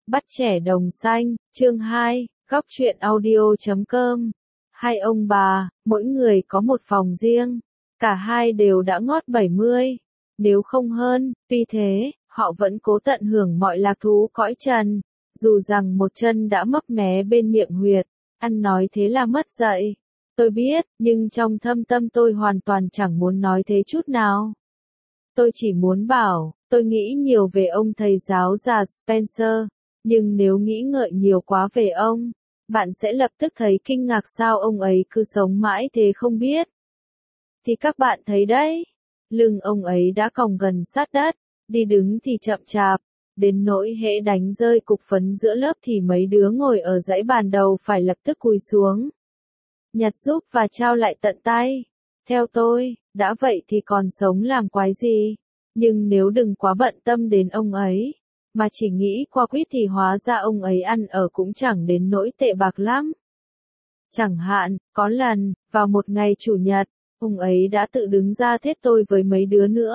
Bắt trẻ đồng xanh, chương 2, góc truyện audio.com. Hai ông bà, mỗi người có một phòng riêng. Cả hai đều đã ngót 70, nếu không hơn, tuy thế, họ vẫn cố tận hưởng mọi lạc thú cõi trần. Dù rằng một chân đã mấp mé bên miệng huyệt, ăn nói thế là mất dạy. Tôi biết, nhưng trong thâm tâm tôi hoàn toàn chẳng muốn nói thế chút nào. Tôi chỉ muốn bảo, tôi nghĩ nhiều về ông thầy giáo già Spencer, nhưng nếu nghĩ ngợi nhiều quá về ông, bạn sẽ lập tức thấy kinh ngạc sao ông ấy cứ sống mãi thế không biết. Thì các bạn thấy đấy, lưng ông ấy đã còng gần sát đất, đi đứng thì chậm chạp, đến nỗi hễ đánh rơi cục phấn giữa lớp thì mấy đứa ngồi ở dãy bàn đầu phải lập tức cúi xuống, nhặt giúp và trao lại tận tay. Theo tôi, đã vậy thì còn sống làm quái gì, nhưng nếu đừng quá bận tâm đến ông ấy, mà chỉ nghĩ qua quýt thì hóa ra ông ấy ăn ở cũng chẳng đến nỗi tệ bạc lắm. Chẳng hạn, có lần, vào một ngày chủ nhật, ông ấy đã tự đứng ra thết tôi với mấy đứa nữa.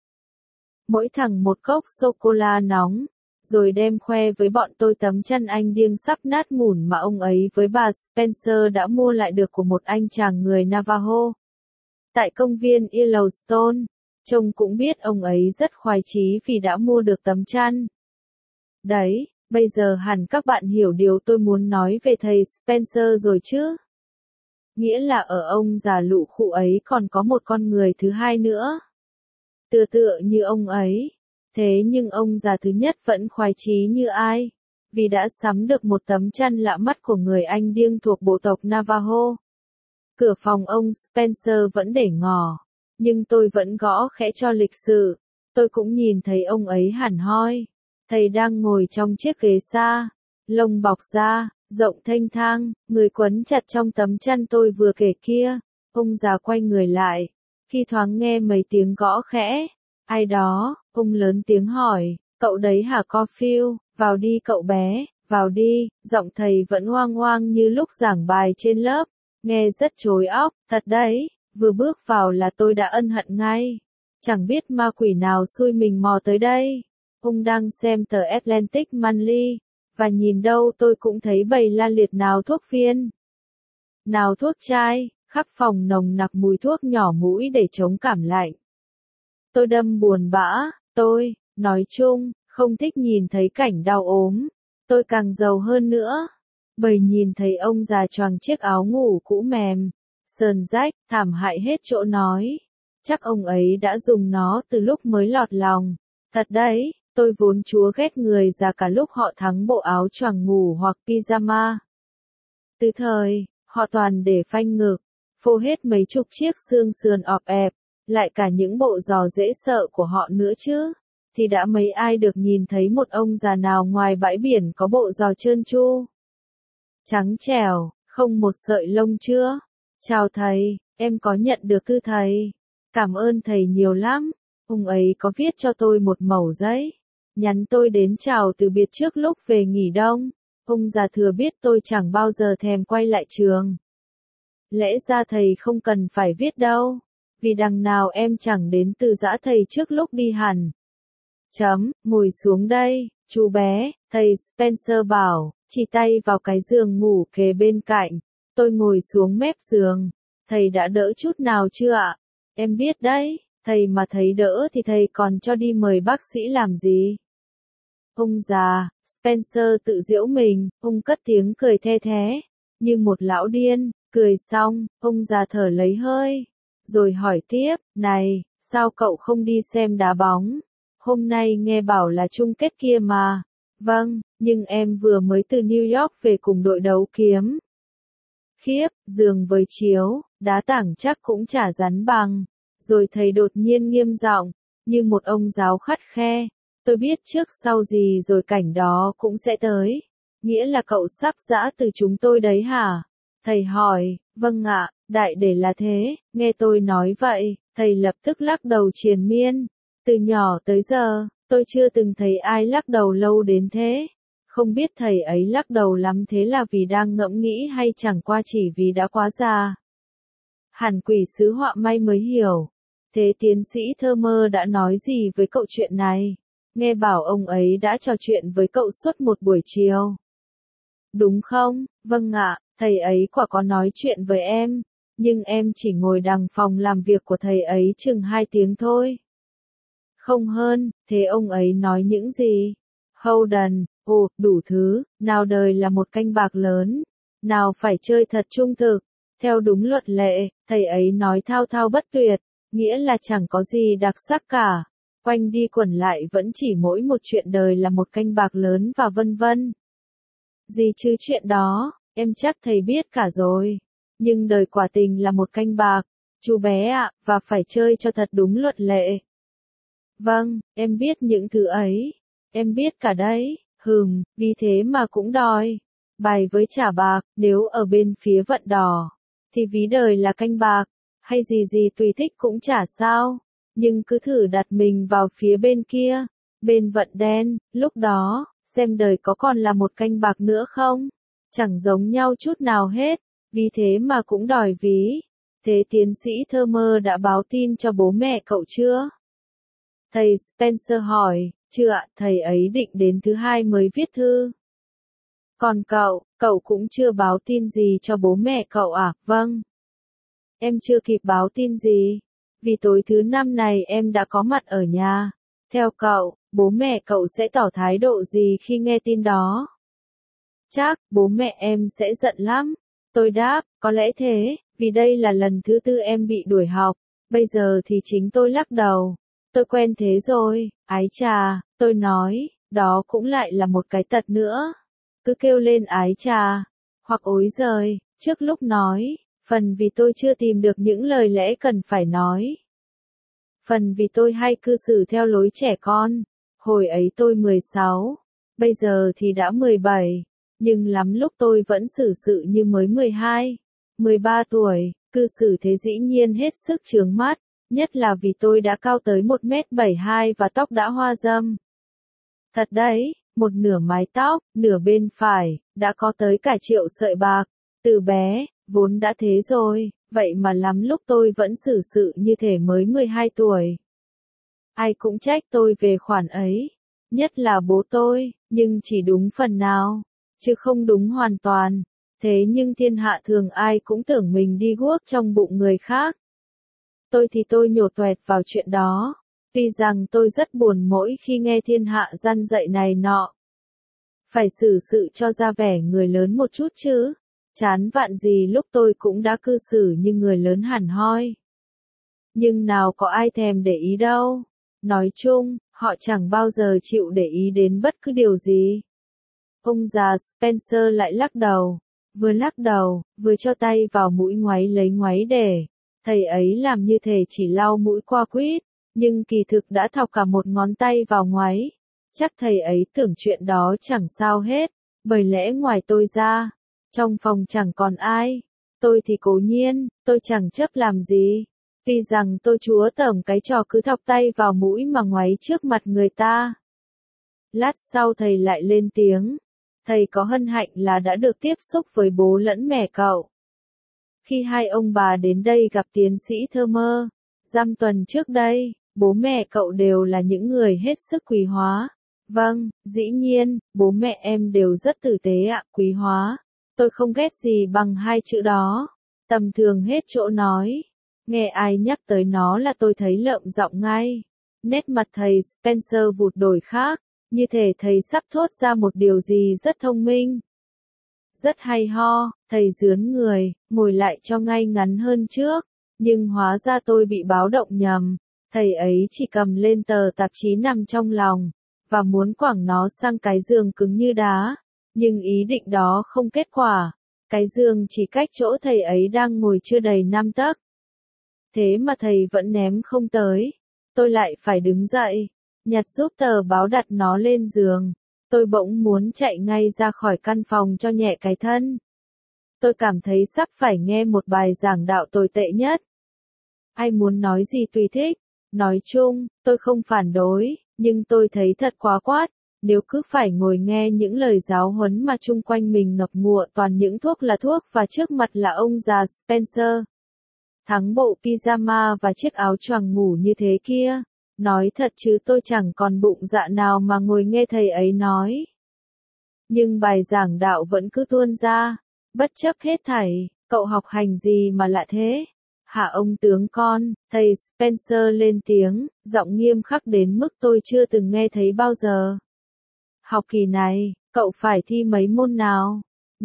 Mỗi thằng một cốc sô-cô-la nóng, rồi đem khoe với bọn tôi tấm chăn anh điêng sắp nát mủn mà ông ấy với bà Spencer đã mua lại được của một anh chàng người Navajo. Tại công viên Yellowstone, trông cũng biết ông ấy rất khoái chí vì đã mua được tấm chăn. Đấy, bây giờ hẳn các bạn hiểu điều tôi muốn nói về thầy Spencer rồi chứ? Nghĩa là ở ông già lụ khụ ấy còn có một con người thứ hai nữa. Tựa như ông ấy. Thế nhưng ông già thứ nhất vẫn khoái chí như ai? Vì đã sắm được một tấm chăn lạ mắt của người Anh điêng thuộc bộ tộc Navajo. Cửa phòng ông Spencer vẫn để ngỏ, nhưng tôi vẫn gõ khẽ cho lịch sự. Tôi cũng nhìn thấy ông ấy hẳn hoi. Thầy đang ngồi trong chiếc ghế xa, lông bọc da, rộng thênh thang, người quấn chặt trong tấm chăn tôi vừa kể kia. Ông già quay người lại, khi thoáng nghe mấy tiếng gõ khẽ. Ai đó, ông lớn tiếng hỏi, cậu đấy hả Caulfield, vào đi cậu bé, vào đi. Giọng thầy vẫn oang oang như lúc giảng bài trên lớp, nghe rất chối óc, thật đấy, vừa bước vào là tôi đã ân hận ngay. Chẳng biết ma quỷ nào xui mình mò tới đây. Ông đang xem tờ Atlantic Monthly, và nhìn đâu tôi cũng thấy bầy la liệt nào thuốc phiên, nào thuốc chai, khắp phòng nồng nặc mùi thuốc nhỏ mũi để chống cảm lạnh. Tôi đâm buồn bã, nói chung, không thích nhìn thấy cảnh đau ốm. Tôi càng giàu hơn nữa, bởi nhìn thấy ông già choàng chiếc áo ngủ cũ mềm, sờn rách, thảm hại hết chỗ nói. Chắc ông ấy đã dùng nó từ lúc mới lọt lòng. Thật đấy, tôi vốn chúa ghét người già cả lúc họ thắng bộ áo choàng ngủ hoặc pyjama. Từ thời, họ toàn để phanh ngực, phô hết mấy chục chiếc xương sườn ọp ẹp, lại cả những bộ giò dễ sợ của họ nữa chứ. Thì đã mấy ai được nhìn thấy một ông già nào ngoài bãi biển có bộ giò trơn tru, trắng trẻo, không một sợi lông chưa? Chào thầy, em có nhận được thư thầy. Cảm ơn thầy nhiều lắm. Ông ấy có viết cho tôi một mẩu giấy, nhắn tôi đến chào từ biệt trước lúc về nghỉ đông. Ông già thừa biết tôi chẳng bao giờ thèm quay lại trường. Lẽ ra thầy không cần phải viết đâu, vì đằng nào em chẳng đến từ giã thầy trước lúc đi hẳn. Ngồi xuống đây, chú bé, thầy Spencer bảo, chỉ tay vào cái giường ngủ kế bên cạnh. Tôi ngồi xuống mép giường. Thầy đã đỡ chút nào chưa ạ? Em biết đấy, thầy mà thấy đỡ thì thầy còn cho đi mời bác sĩ làm gì? Ông già, Spencer tự giễu mình, ông cất tiếng cười the thé, như một lão điên. Cười xong, ông già thở lấy hơi, rồi hỏi tiếp, này, sao cậu không đi xem đá bóng? Hôm nay nghe bảo là chung kết kia mà. Vâng, nhưng em vừa mới từ New York về cùng đội đấu kiếm. Khiếp, giường với chiếu, đá tảng chắc cũng chả rắn bằng. Rồi thầy đột nhiên nghiêm giọng, như một ông giáo khắt khe. Tôi biết trước sau gì rồi cảnh đó cũng sẽ tới. Nghĩa là cậu sắp giã từ chúng tôi đấy hả? Thầy hỏi, vâng ạ, đại để là thế. Nghe tôi nói vậy, thầy lập tức lắc đầu triền miên. Từ nhỏ tới giờ, tôi chưa từng thấy ai lắc đầu lâu đến thế. Không biết thầy ấy lắc đầu lắm thế là vì đang ngẫm nghĩ hay chẳng qua chỉ vì đã quá già. Hẳn quỷ sứ họa may mới hiểu. Thế tiến sĩ Thơ Mơ đã nói gì với cậu chuyện này? nghe bảo ông ấy đã trò chuyện với cậu suốt một buổi chiều. Đúng không? Vâng ạ, thầy ấy quả có nói chuyện với em, nhưng em chỉ ngồi đằng phòng làm việc của thầy ấy chừng 2 tiếng thôi. Không hơn, thế ông ấy nói những gì? Holden, đủ thứ, nào đời là một canh bạc lớn, nào phải chơi thật trung thực, theo đúng luật lệ, thầy ấy nói thao thao bất tuyệt, nghĩa là chẳng có gì đặc sắc cả, quanh đi quẩn lại vẫn chỉ mỗi một chuyện đời là một canh bạc lớn và vân vân. Gì chứ chuyện đó, em chắc thầy biết cả rồi, nhưng đời quả tình là một canh bạc, chú bé ạ, và phải chơi cho thật đúng luật lệ. Vâng, em biết những thứ ấy, em biết cả đấy, vì thế mà cũng đòi. Bài với trả bạc, nếu ở bên phía vận đỏ, thì ví đời là canh bạc, hay gì gì tùy thích cũng chả sao, nhưng cứ thử đặt mình vào phía bên kia, bên vận đen, lúc đó, xem đời có còn là một canh bạc nữa không? Chẳng giống nhau chút nào hết, vì thế mà cũng đòi ví. Thế tiến sĩ Thurmer đã báo tin cho bố mẹ cậu chưa? Thầy Spencer hỏi, chưa ạ, thầy ấy định đến thứ Hai mới viết thư. Còn cậu cũng chưa báo tin gì cho bố mẹ cậu à? Vâng. Em chưa kịp báo tin gì, vì tối thứ Năm này em đã có mặt ở nhà. Theo cậu, bố mẹ cậu sẽ tỏ thái độ gì khi nghe tin đó? Chắc, bố mẹ em sẽ giận lắm. Tôi đáp, có lẽ thế, vì đây là lần thứ 4 em bị đuổi học, bây giờ thì chính tôi lắc đầu. Tôi quen thế rồi, ái chà, tôi nói, đó cũng lại là một cái tật nữa. Cứ kêu lên ái chà, hoặc ối giời, trước lúc nói, phần vì tôi chưa tìm được những lời lẽ cần phải nói. Phần vì tôi hay cư xử theo lối trẻ con, hồi ấy tôi 16, bây giờ thì đã 17, nhưng lắm lúc tôi vẫn xử sự như mới 12, 13 tuổi, cư xử thế dĩ nhiên hết sức chướng mắt. Nhất là vì tôi đã cao tới 1m72 và tóc đã hoa râm. Thật đấy, một nửa mái tóc, nửa bên phải, đã có tới cả 1.000.000 sợi bạc. Từ bé, vốn đã thế rồi, vậy mà lắm lúc tôi vẫn xử sự như thể mới 12 tuổi. Ai cũng trách tôi về khoản ấy, nhất là bố tôi, nhưng chỉ đúng phần nào, chứ không đúng hoàn toàn. Thế nhưng thiên hạ thường ai cũng tưởng mình đi guốc trong bụng người khác. Tôi thì tôi nhổ toẹt vào chuyện đó, vì rằng tôi rất buồn mỗi khi nghe thiên hạ răn dạy này nọ. Phải xử sự cho ra vẻ người lớn một chút chứ, chán vạn gì lúc tôi cũng đã cư xử như người lớn hẳn hoi. Nhưng nào có ai thèm để ý đâu, nói chung, họ chẳng bao giờ chịu để ý đến bất cứ điều gì. Ông già Spencer lại lắc đầu, vừa cho tay vào mũi ngoáy lấy ngoáy để. Thầy ấy làm như thể chỉ lau mũi qua quýt, nhưng kỳ thực đã thọc cả một ngón tay vào ngoáy. Chắc thầy ấy tưởng chuyện đó chẳng sao hết, bởi lẽ ngoài tôi ra, trong phòng chẳng còn ai. Tôi thì cố nhiên, tôi chẳng chấp làm gì, vì rằng tôi chúa tởm cái trò cứ thọc tay vào mũi mà ngoáy trước mặt người ta. Lát sau thầy lại lên tiếng, thầy có hân hạnh là đã được tiếp xúc với bố lẫn mẹ cậu. Khi hai ông bà đến đây gặp tiến sĩ Thurmer, dăm tuần trước đây, bố mẹ cậu đều là những người hết sức quý hóa. Vâng, dĩ nhiên, bố mẹ em đều rất tử tế ạ, quý hóa. Tôi không ghét gì bằng hai chữ đó. Tầm thường hết chỗ nói. Nghe ai nhắc tới nó là tôi thấy lợm giọng ngay. Nét mặt thầy Spencer vụt đổi khác, như thể thầy sắp thốt ra một điều gì rất thông minh. Rất hay ho, thầy rướn người, ngồi lại cho ngay ngắn hơn trước, nhưng hóa ra tôi bị báo động nhầm. Thầy ấy chỉ cầm lên tờ tạp chí nằm trong lòng, và muốn quẳng nó sang cái giường cứng như đá, nhưng ý định đó không kết quả. Cái giường chỉ cách chỗ thầy ấy đang ngồi chưa đầy 5 tấc. Thế mà thầy vẫn ném không tới. Tôi lại phải đứng dậy, nhặt giúp tờ báo đặt nó lên giường. Tôi bỗng muốn chạy ngay ra khỏi căn phòng cho nhẹ cái thân. Tôi cảm thấy sắp phải nghe một bài giảng đạo tồi tệ nhất. Ai muốn nói gì tùy thích. Nói chung, tôi không phản đối, nhưng tôi thấy thật quá quát. Nếu cứ phải ngồi nghe những lời giáo huấn mà chung quanh mình ngập ngụa toàn những thuốc là thuốc và trước mặt là ông già Spencer. Thắng bộ pyjama và chiếc áo choàng ngủ như thế kia. Nói thật chứ tôi chẳng còn bụng dạ nào mà ngồi nghe thầy ấy nói. Nhưng bài giảng đạo vẫn cứ tuôn ra, bất chấp hết thảy, cậu học hành gì mà lạ thế? Hả ông tướng con, thầy Spencer lên tiếng, giọng nghiêm khắc đến mức tôi chưa từng nghe thấy bao giờ. Học kỳ này, cậu phải thi mấy môn nào?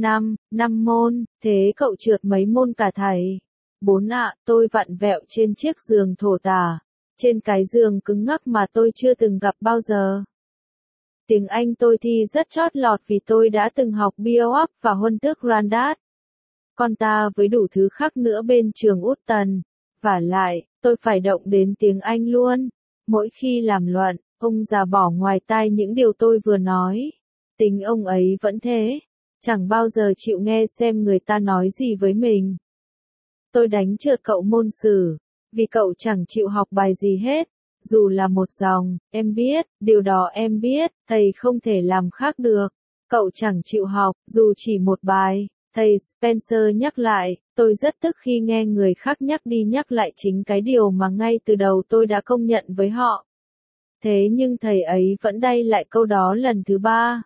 5 môn, thế cậu trượt mấy môn cả thầy? 4 ạ, tôi vặn vẹo trên chiếc giường thổ tả, trên cái giường cứng ngắc mà tôi chưa từng gặp bao giờ. Tiếng Anh tôi thi rất chót lọt vì tôi đã từng học Bioap và Huân tước Grandad. Con ta với đủ thứ khác nữa bên trường Út Tần. Vả lại, tôi phải động đến tiếng Anh luôn. Mỗi khi làm luận, ông già bỏ ngoài tai những điều tôi vừa nói. Tính ông ấy vẫn thế. Chẳng bao giờ chịu nghe xem người ta nói gì với mình. Tôi đánh trượt cậu môn sử, vì cậu chẳng chịu học bài gì hết. Dù là một dòng, em biết, điều đó em biết, thầy không thể làm khác được. Cậu chẳng chịu học, dù chỉ một bài. Thầy Spencer nhắc lại, tôi rất tức khi nghe người khác nhắc đi nhắc lại chính cái điều mà ngay từ đầu tôi đã công nhận với họ. Thế nhưng thầy ấy vẫn đay lại câu đó lần thứ 3.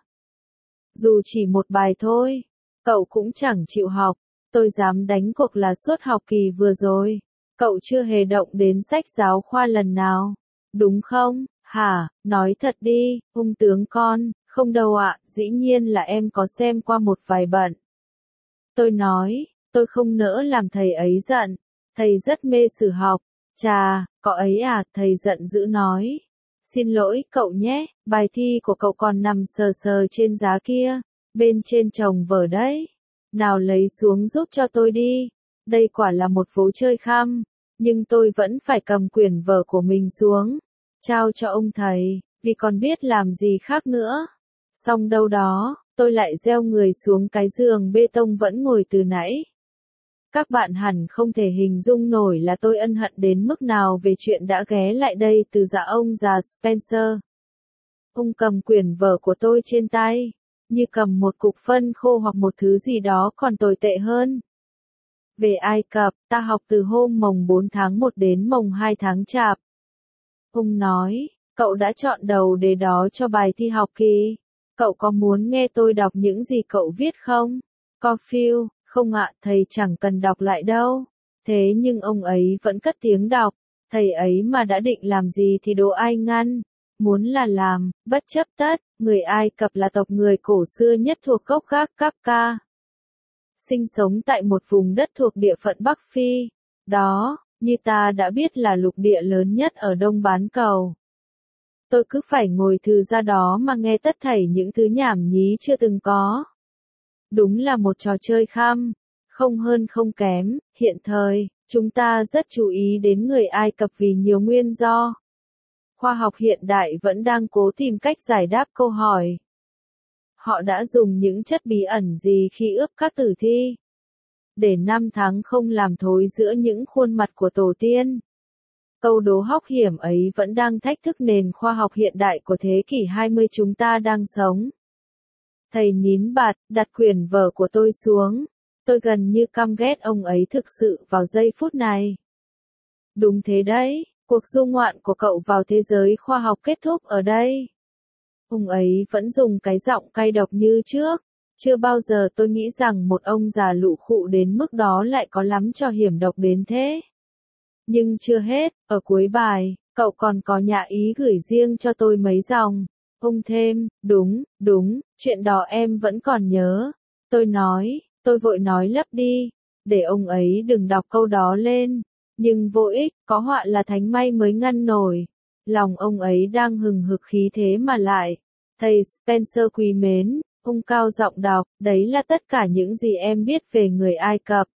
Dù chỉ một bài thôi, cậu cũng chẳng chịu học. Tôi dám đánh cuộc là suốt học kỳ vừa rồi, cậu chưa hề động đến sách giáo khoa lần nào. Đúng không? Hả, nói thật đi, ông tướng con. Không đâu ạ, dĩ nhiên là em có xem qua một vài bận. Tôi nói, tôi không nỡ làm thầy ấy giận. Thầy rất mê sử học. Chà, cậu ấy à, thầy giận dữ nói. Xin lỗi cậu nhé, bài thi của cậu còn nằm sờ sờ trên giá kia, bên trên chồng vở đấy. Nào lấy xuống giúp cho tôi đi. Đây quả là một vố chơi khăm, nhưng tôi vẫn phải cầm quyển vở của mình xuống, trao cho ông thầy, vì còn biết làm gì khác nữa. Xong đâu đó, tôi lại gieo người xuống cái giường bê tông vẫn ngồi từ nãy. Các bạn hẳn không thể hình dung nổi là tôi ân hận đến mức nào về chuyện đã ghé lại đây từ dạ ông già Spencer. Ông cầm quyển vở của tôi trên tay, như cầm một cục phân khô hoặc một thứ gì đó còn tồi tệ hơn. Về Ai Cập, ta học từ hôm mồng 4 tháng 1 đến mồng 2 tháng Chạp. Ông nói, cậu đã chọn đầu đề đó cho bài thi học kỳ. Cậu có muốn nghe tôi đọc những gì cậu viết không? Cofield, không ạ, thầy chẳng cần đọc lại đâu. Thế nhưng ông ấy vẫn cất tiếng đọc. Thầy ấy mà đã định làm gì thì đố ai ngăn. Muốn là làm, bất chấp tất. Người Ai Cập là tộc người cổ xưa nhất thuộc gốc gác Kapka. Sinh sống tại một vùng đất thuộc địa phận Bắc Phi. Đó, như ta đã biết là lục địa lớn nhất ở Đông Bán Cầu. Tôi cứ phải ngồi thư ra đó mà nghe tất thảy những thứ nhảm nhí chưa từng có. Đúng là một trò chơi khăm, không hơn không kém. Hiện thời, chúng ta rất chú ý đến người Ai Cập vì nhiều nguyên do. Khoa học hiện đại vẫn đang cố tìm cách giải đáp câu hỏi. Họ đã dùng những chất bí ẩn gì khi ướp các tử thi? Để năm tháng không làm thối giữa những khuôn mặt của tổ tiên. Câu đố hóc hiểm ấy vẫn đang thách thức nền khoa học hiện đại của thế kỷ 20 chúng ta đang sống. Thầy nín bạt, đặt quyển vở của tôi xuống. Tôi gần như căm ghét ông ấy thực sự vào giây phút này. Đúng thế đấy, cuộc du ngoạn của cậu vào thế giới khoa học kết thúc ở đây. Ông ấy vẫn dùng cái giọng cay độc như trước. Chưa bao giờ tôi nghĩ rằng một ông già lụ khụ đến mức đó lại có lắm trò hiểm độc đến thế. Nhưng chưa hết, ở cuối bài, cậu còn có nhạ ý gửi riêng cho tôi mấy dòng. Ông thêm, đúng, chuyện đó em vẫn còn nhớ. Tôi vội nói lấp đi, để ông ấy đừng đọc câu đó lên. Nhưng vô ích, có họa là thánh may mới ngăn nổi. Lòng ông ấy đang hừng hực khí thế mà lại. Thầy Spencer quý mến, ông cao giọng đọc, đấy là tất cả những gì em biết về người Ai Cập.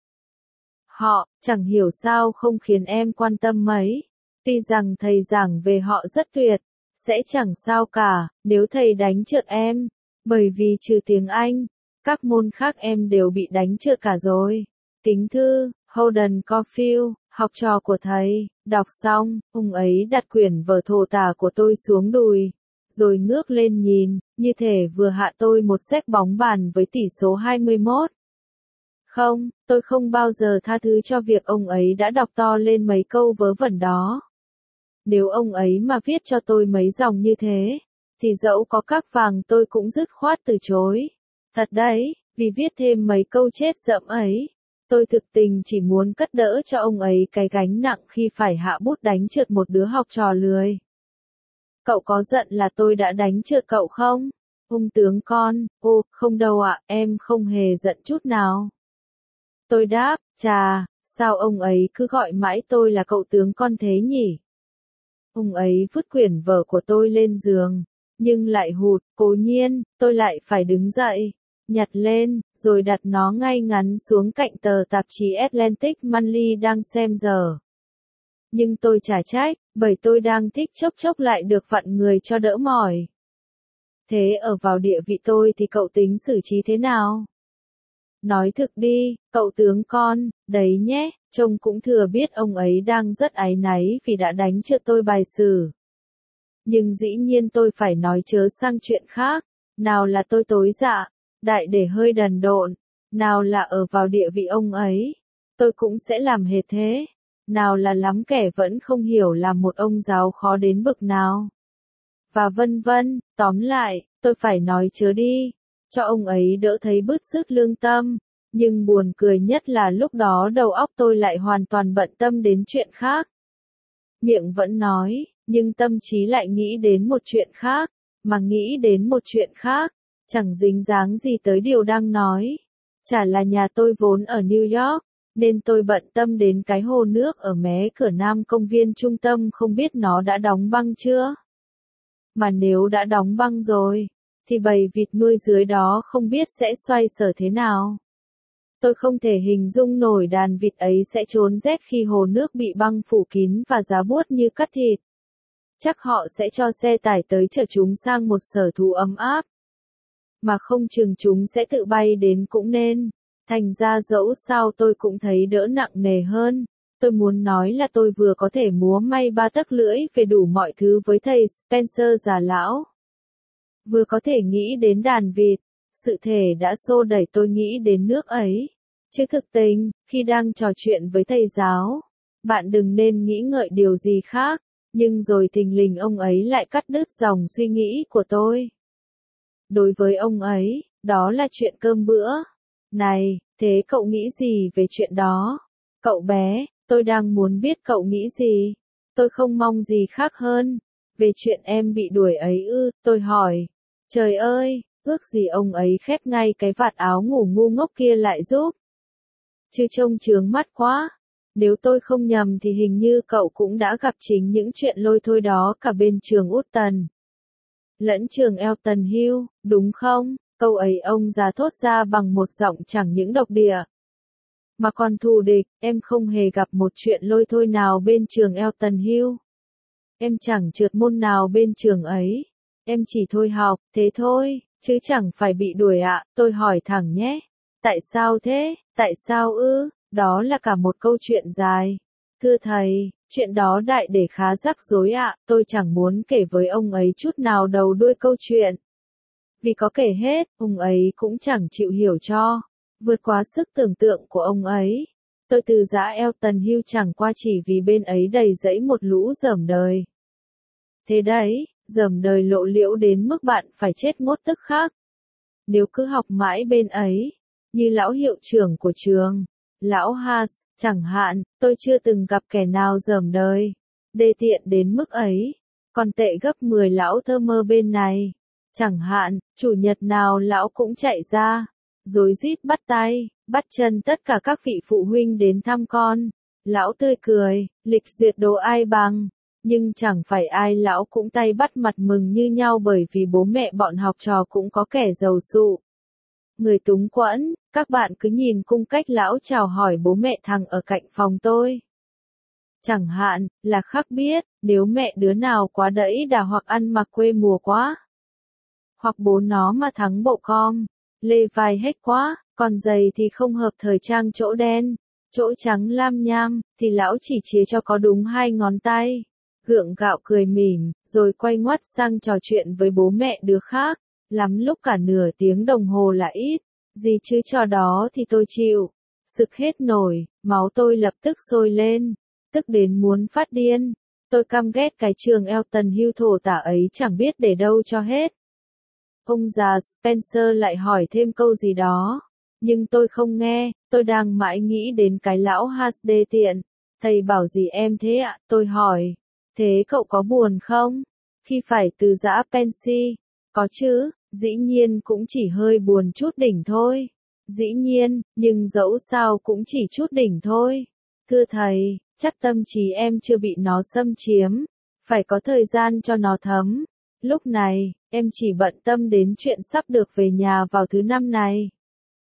Họ, chẳng hiểu sao không khiến em quan tâm mấy. Tuy rằng thầy giảng về họ rất tuyệt, sẽ chẳng sao cả, nếu thầy đánh trượt em. Bởi vì trừ tiếng Anh, các môn khác em đều bị đánh trượt cả rồi. Kính thư, Holden Caulfield, học trò của thầy, đọc xong, ông ấy đặt quyển vở thổ tả của tôi xuống đùi. Rồi ngước lên nhìn, như thể vừa hạ tôi một séc bóng bàn với tỷ số 21. Không, tôi không bao giờ tha thứ cho việc ông ấy đã đọc to lên mấy câu vớ vẩn đó. Nếu ông ấy mà viết cho tôi mấy dòng như thế, thì dẫu có các vàng tôi cũng dứt khoát từ chối. Thật đấy, vì viết thêm mấy câu chết dẫm ấy, tôi thực tình chỉ muốn cất đỡ cho ông ấy cái gánh nặng khi phải hạ bút đánh trượt một đứa học trò lười. Cậu có giận là tôi đã đánh trượt cậu không? Ung tướng con, ô, không đâu ạ, em không hề giận chút nào. Tôi đáp, chà, sao ông ấy cứ gọi mãi tôi là cậu tướng con thế nhỉ? Ông ấy vứt quyển vở của tôi lên giường, nhưng lại hụt, cố nhiên, tôi lại phải đứng dậy, nhặt lên, rồi đặt nó ngay ngắn xuống cạnh tờ tạp chí Atlantic Monthly đang xem giờ. Nhưng tôi chả trách, bởi tôi đang thích chốc chốc lại được vặn người cho đỡ mỏi. Thế ở vào địa vị tôi thì cậu tính xử trí thế nào? Nói thực đi, cậu tướng con, đấy nhé, trông cũng thừa biết ông ấy đang rất áy náy vì đã đánh trượt tôi bài sử. Nhưng dĩ nhiên tôi phải nói chớ sang chuyện khác, nào là tôi tối dạ, đại để hơi đần độn, nào là ở vào địa vị ông ấy, tôi cũng sẽ làm hệt thế, nào là lắm kẻ vẫn không hiểu là một ông giáo khó đến bực nào. Và vân vân, tóm lại, tôi phải nói chớ đi, cho ông ấy đỡ thấy bứt rứt lương tâm, nhưng buồn cười nhất là lúc đó đầu óc tôi lại hoàn toàn bận tâm đến chuyện khác. Miệng vẫn nói, nhưng tâm trí lại nghĩ đến một chuyện khác, mà nghĩ đến một chuyện khác, chẳng dính dáng gì tới điều đang nói. Chả là nhà tôi vốn ở New York, nên tôi bận tâm đến cái hồ nước ở mé cửa nam công viên trung tâm không biết nó đã đóng băng chưa. Mà nếu đã đóng băng rồi, thì bầy vịt nuôi dưới đó không biết sẽ xoay sở thế nào. Tôi không thể hình dung nổi đàn vịt ấy sẽ trốn rét khi hồ nước bị băng phủ kín và giá buốt như cắt thịt. Chắc họ sẽ cho xe tải tới chở chúng sang một sở thú ấm áp. Mà không chừng chúng sẽ tự bay đến cũng nên. Thành ra dẫu sao tôi cũng thấy đỡ nặng nề hơn. Tôi muốn nói là tôi vừa có thể múa may ba tấc lưỡi về đủ mọi thứ với thầy Spencer già lão. Vừa có thể nghĩ đến đàn vịt. Sự thể đã xô đẩy tôi nghĩ đến nước ấy. Chứ thực tình, khi đang trò chuyện với thầy giáo, bạn đừng nên nghĩ ngợi điều gì khác, nhưng rồi thình lình ông ấy lại cắt đứt dòng suy nghĩ của tôi. Đối với ông ấy, đó là chuyện cơm bữa. Này, thế cậu nghĩ gì về chuyện đó? Cậu bé, tôi đang muốn biết cậu nghĩ gì. Tôi không mong gì khác hơn. Về chuyện em bị đuổi ấy ư, tôi hỏi. Trời ơi, ước gì ông ấy khép ngay cái vạt áo ngủ ngu ngốc kia lại giúp. Chứ trông chướng mắt quá. Nếu tôi không nhầm thì hình như cậu cũng đã gặp chính những chuyện lôi thôi đó cả bên trường Utton lẫn trường Elton Hill, đúng không? Câu ấy ông già thốt ra bằng một giọng chẳng những độc địa, mà còn thù địch. Em không hề gặp một chuyện lôi thôi nào bên trường Elton Hill. Em chẳng trượt môn nào bên trường ấy. Em chỉ thôi học, thế thôi, chứ chẳng phải bị đuổi ạ. Tôi hỏi thẳng nhé. Tại sao thế? Tại sao ư? Đó là cả một câu chuyện dài. Thưa thầy, chuyện đó đại để khá rắc rối ạ. Tôi chẳng muốn kể với ông ấy chút nào đầu đuôi câu chuyện. Vì có kể hết, ông ấy cũng chẳng chịu hiểu cho. Vượt quá sức tưởng tượng của ông ấy. Tôi từ giã Elton Hill chẳng qua chỉ vì bên ấy đầy dẫy một lũ dởm đời. Thế đấy, dởm đời lộ liễu đến mức bạn phải chết ngốt tức khắc. Nếu cứ học mãi bên ấy, như lão hiệu trưởng của trường, lão Haas, chẳng hạn, tôi chưa từng gặp kẻ nào dởm đời, đê tiện đến mức ấy, còn tệ gấp 10 lão thơ mơ bên này. Chẳng hạn, chủ nhật nào lão cũng chạy ra, rối rít bắt tay, bắt chân tất cả các vị phụ huynh đến thăm con. Lão tươi cười, lịch duyệt đồ ai bằng, nhưng chẳng phải ai lão cũng tay bắt mặt mừng như nhau bởi vì bố mẹ bọn học trò cũng có kẻ giàu sụ. Người túng quẫn, các bạn cứ nhìn cung cách lão chào hỏi bố mẹ thằng ở cạnh phòng tôi. Chẳng hạn, là khắc biết, nếu mẹ đứa nào quá đẫy đà hoặc ăn mặc quê mùa quá. Hoặc bố nó mà thắng bộ com, lê vai hết quá, còn giày thì không hợp thời trang chỗ đen, chỗ trắng lam nham, thì lão chỉ chía cho có đúng 2 ngón tay. Gượng gạo cười mỉm, rồi quay ngoắt sang trò chuyện với bố mẹ đứa khác. Lắm lúc cả nửa tiếng đồng hồ là ít, gì chứ trò đó thì tôi chịu. Sực hết nổi, máu tôi lập tức sôi lên, tức đến muốn phát điên. Tôi căm ghét cái trường Elton hưu thổ tả ấy chẳng biết để đâu cho hết. Ông già Spencer lại hỏi thêm câu gì đó. Nhưng tôi không nghe, tôi đang mãi nghĩ đến cái lão HD tiện. Thầy bảo gì em thế ạ? Tôi hỏi. Thế cậu có buồn không? Khi phải từ giã Pensy. Có chứ, dĩ nhiên cũng chỉ hơi buồn chút đỉnh thôi. Dĩ nhiên, nhưng dẫu sao cũng chỉ chút đỉnh thôi. Thưa thầy, chắc tâm trí em chưa bị nó xâm chiếm. Phải có thời gian cho nó thấm. Lúc này, em chỉ bận tâm đến chuyện sắp được về nhà vào thứ năm này.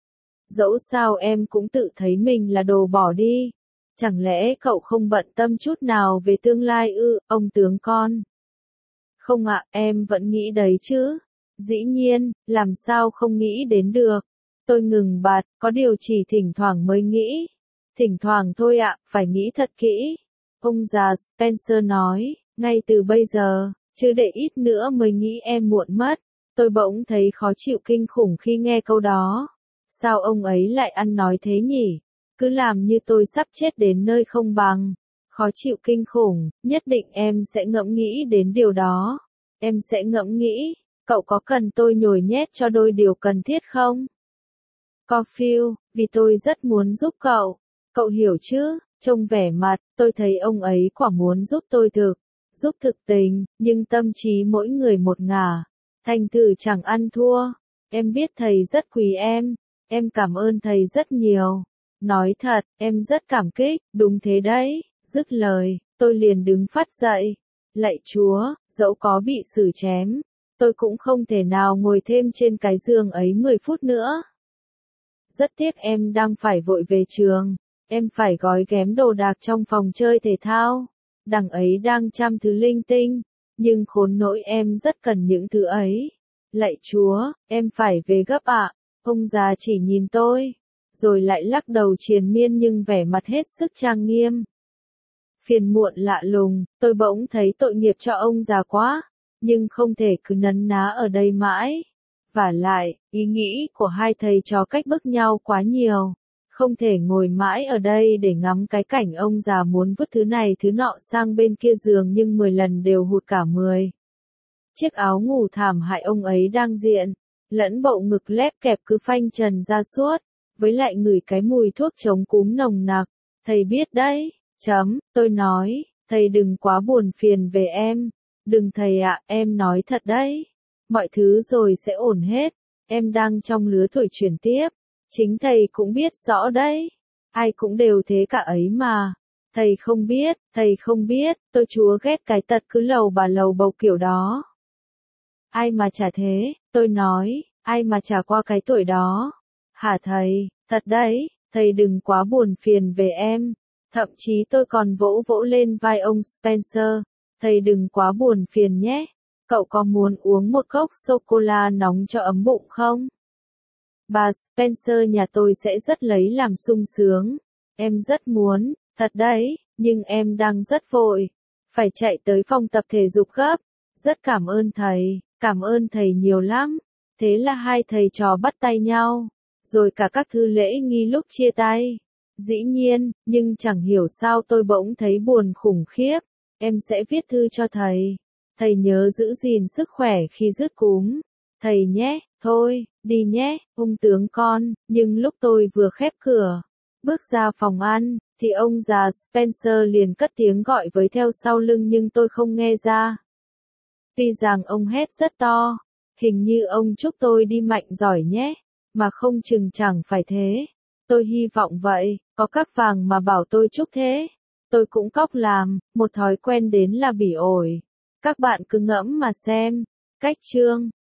Dẫu sao em cũng tự thấy mình là đồ bỏ đi. Chẳng lẽ cậu không bận tâm chút nào về tương lai ư, ông tướng con? Không ạ, em vẫn nghĩ đấy chứ. Dĩ nhiên, làm sao không nghĩ đến được. Tôi ngừng bạt, có điều chỉ thỉnh thoảng mới nghĩ. Thỉnh thoảng thôi ạ, phải nghĩ thật kỹ. Ông già Spencer nói, ngay từ bây giờ, chứ để ít nữa mới nghĩ em muộn mất. Tôi bỗng thấy khó chịu kinh khủng khi nghe câu đó. Sao ông ấy lại ăn nói thế nhỉ? Cứ làm như tôi sắp chết đến nơi không bằng. Khó chịu kinh khủng, nhất định em sẽ ngẫm nghĩ đến điều đó. Em sẽ ngẫm nghĩ, cậu có cần tôi nhồi nhét cho đôi điều cần thiết không? Caulfield, vì tôi rất muốn giúp cậu. Cậu hiểu chứ, trông vẻ mặt, tôi thấy ông ấy quả muốn giúp tôi giúp thực tình, nhưng tâm trí mỗi người một ngả. Thành thử chẳng ăn thua. Em biết thầy rất quý em cảm ơn thầy rất nhiều. Nói thật, em rất cảm kích, đúng thế đấy. Dứt lời, tôi liền đứng phắt dậy. Lạy Chúa, dẫu có bị xử chém, tôi cũng không thể nào ngồi thêm trên cái giường ấy 10 phút nữa. Rất tiếc em đang phải vội về trường, em phải gói ghém đồ đạc trong phòng chơi thể thao. Đằng ấy đang chăm thứ linh tinh, nhưng khốn nỗi em rất cần những thứ ấy. Lạy Chúa, em phải về gấp ạ. Ông già chỉ nhìn tôi, rồi lại lắc đầu triền miên nhưng vẻ mặt hết sức trang nghiêm. Phiền muộn lạ lùng, tôi bỗng thấy tội nghiệp cho ông già quá, nhưng không thể cứ nấn ná ở đây mãi. Vả lại, ý nghĩ của hai thầy trò cách bức nhau quá nhiều. Không thể ngồi mãi ở đây để ngắm cái cảnh ông già muốn vứt thứ này thứ nọ sang bên kia giường nhưng 10 lần đều hụt cả 10. Chiếc áo ngủ thảm hại ông ấy đang diện, lẫn bộ ngực lép kẹp cứ phanh trần ra suốt, với lại ngửi cái mùi thuốc chống cúm nồng nặc. Thầy biết đấy, tôi nói, thầy đừng quá buồn phiền về em. Đừng thầy ạ, em nói thật đấy. Mọi thứ rồi sẽ ổn hết, em đang trong lứa tuổi chuyển tiếp. Chính thầy cũng biết rõ đấy. Ai cũng đều thế cả ấy mà. Thầy không biết, tôi chúa ghét cái tật cứ lầu bà lầu bầu kiểu đó. Ai mà chả thế, tôi nói, ai mà chả qua cái tuổi đó. Hả thầy, thật đấy, thầy đừng quá buồn phiền về em. Thậm chí tôi còn vỗ vỗ lên vai ông Spencer, thầy đừng quá buồn phiền nhé. Cậu có muốn uống một cốc sô-cô-la nóng cho ấm bụng không? Bà Spencer nhà tôi sẽ rất lấy làm sung sướng. Em rất muốn, thật đấy, nhưng em đang rất vội. Phải chạy tới phòng tập thể dục gấp. Rất cảm ơn thầy nhiều lắm. Thế là hai thầy trò bắt tay nhau. Rồi cả các thư lễ nghi lúc chia tay. Dĩ nhiên, nhưng chẳng hiểu sao tôi bỗng thấy buồn khủng khiếp. Em sẽ viết thư cho thầy. Thầy nhớ giữ gìn sức khỏe khi dứt cúm. Thầy nhé, thôi, đi nhé, ông tướng con. Nhưng lúc tôi vừa khép cửa, bước ra phòng ăn, thì ông già Spencer liền cất tiếng gọi với theo sau lưng nhưng tôi không nghe ra. Tuy rằng ông hét rất to, hình như ông chúc tôi đi mạnh giỏi nhé, mà không chừng chẳng phải thế. Tôi hy vọng vậy, có cắp vàng mà bảo tôi chúc thế. Tôi cũng cóc làm, một thói quen đến là bỉ ổi. Các bạn cứ ngẫm mà xem. Cách chương